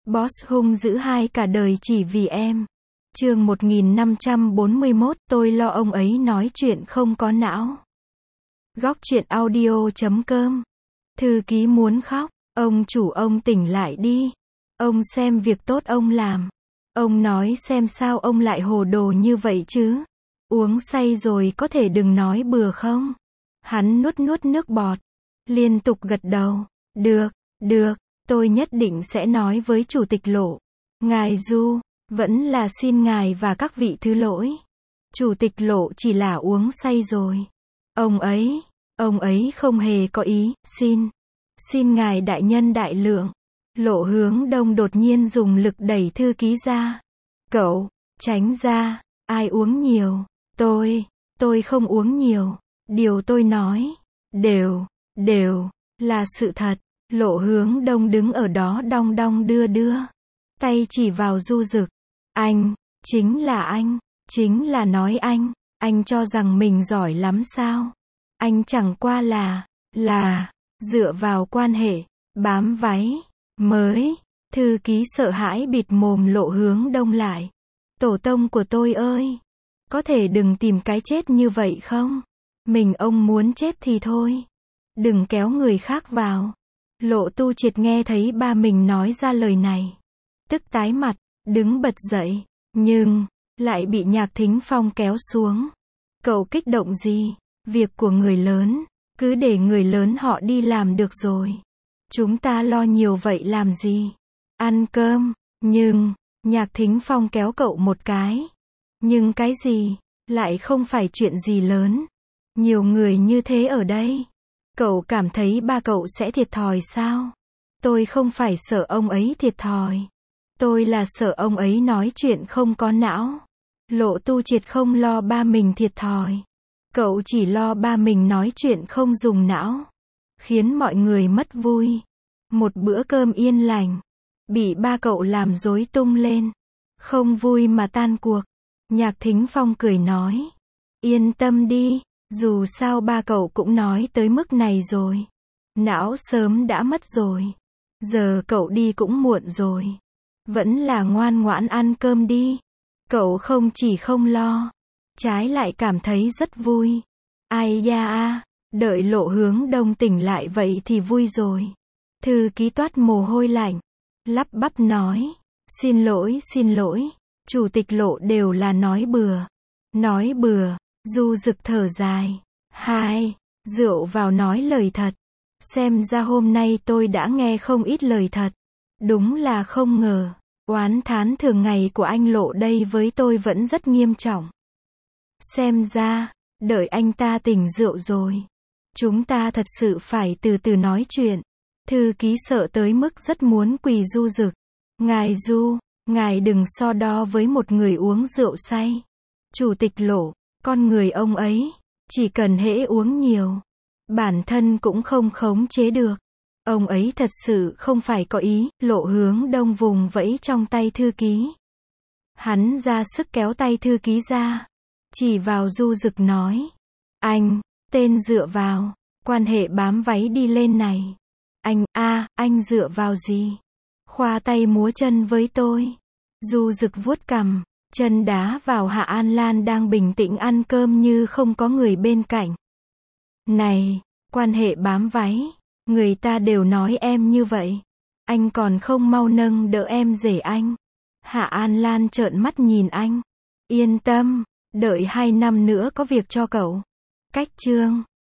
Boss hung dữ hai cả đời chỉ vì em. Chương 1541, tôi lo ông ấy nói chuyện không có não. Góc truyện audio.com. Thư ký muốn khóc. Ông chủ, ông tỉnh lại đi. Ông xem việc tốt ông làm. Ông nói xem sao ông lại hồ đồ như vậy chứ. Uống say rồi có thể đừng nói bừa không? Hắn nuốt nước bọt. Liên tục gật đầu. Được, tôi nhất định sẽ nói với chủ tịch Lộ. Ngài Du, vẫn là xin ngài và các vị thứ lỗi. Chủ tịch Lộ chỉ là uống say rồi. Ông ấy không hề có ý, xin ngài đại nhân đại lượng. Lộ Hướng Đông đột nhiên dùng lực đẩy thư ký ra. Cậu, tránh ra, ai uống nhiều? Tôi không uống nhiều. Điều tôi nói, đều là sự thật. Lộ Hướng Đông đứng ở đó đong đong đưa. Tay chỉ vào Du Dực. Chính là nói anh cho rằng mình giỏi lắm sao? Anh chẳng qua là dựa vào quan hệ, bám váy, mới. Thư ký sợ hãi bịt mồm Lộ Hướng Đông lại. Tổ tông của tôi ơi! Có thể đừng tìm cái chết như vậy không? Mình ông muốn chết thì thôi. Đừng kéo người khác vào. Lộ Tu Triệt nghe thấy ba mình nói ra lời này. Tức tái mặt, đứng bật dậy. Nhưng, lại bị Nhạc Thính Phong kéo xuống. Cậu kích động gì? Việc của người lớn, cứ để người lớn họ đi làm được rồi. Chúng ta lo nhiều vậy làm gì? Ăn cơm. Nhưng, Nhạc Thính Phong kéo cậu một cái. Nhưng cái gì? Lại không phải chuyện gì lớn. Nhiều người như thế ở đây. Cậu cảm thấy ba cậu sẽ thiệt thòi sao? Tôi không phải sợ ông ấy thiệt thòi. Tôi là sợ ông ấy nói chuyện không có não. Lộ Tu Triệt không lo ba mình thiệt thòi. Cậu chỉ lo ba mình nói chuyện không dùng não. Khiến mọi người mất vui. Một bữa cơm yên lành. Bị ba cậu làm rối tung lên. Không vui mà tan cuộc. Nhạc Thính Phong cười nói. Yên tâm đi. Dù sao ba cậu cũng nói tới mức này rồi. Não sớm đã mất rồi. Giờ cậu đi cũng muộn rồi. Vẫn là ngoan ngoãn ăn cơm đi. Cậu không chỉ không lo, trái lại cảm thấy rất vui. Ai da a, đợi Lộ Hướng Đông tỉnh lại vậy thì vui rồi. Thư ký toát mồ hôi lạnh, lắp bắp nói. Xin lỗi, chủ tịch Lộ đều là nói bừa. Du Dực thở dài. Rượu vào nói lời thật. Xem ra hôm nay tôi đã nghe không ít lời thật. Đúng là không ngờ, oán thán thường ngày của anh Lộ đây với tôi vẫn rất nghiêm trọng. Xem ra, đợi anh ta tỉnh rượu rồi, chúng ta thật sự phải từ từ nói chuyện. Thư ký sợ tới mức rất muốn quỳ Du Dực. Ngài Du, ngài đừng so đo với một người uống rượu say. Chủ tịch Lộ, con người ông ấy, chỉ cần hễ uống nhiều, bản thân cũng không khống chế được. Ông ấy thật sự không phải có ý. Lộ Hướng Đông vùng vẫy trong tay thư ký. Hắn ra sức kéo tay thư ký ra. Chỉ vào Du Dực nói. Tên dựa vào. Quan hệ bám váy đi lên này. Anh dựa vào gì? Khoa tay múa chân với tôi. Du Dực vuốt cằm. Chân đá vào Hạ An Lan đang bình tĩnh ăn cơm như không có người bên cạnh. Này, quan hệ bám váy. Người ta đều nói em như vậy. Anh còn không mau nâng đỡ em rể anh. Hạ An Lan trợn mắt nhìn anh. Yên tâm, đợi 2 năm nữa có việc cho cậu. Cách chương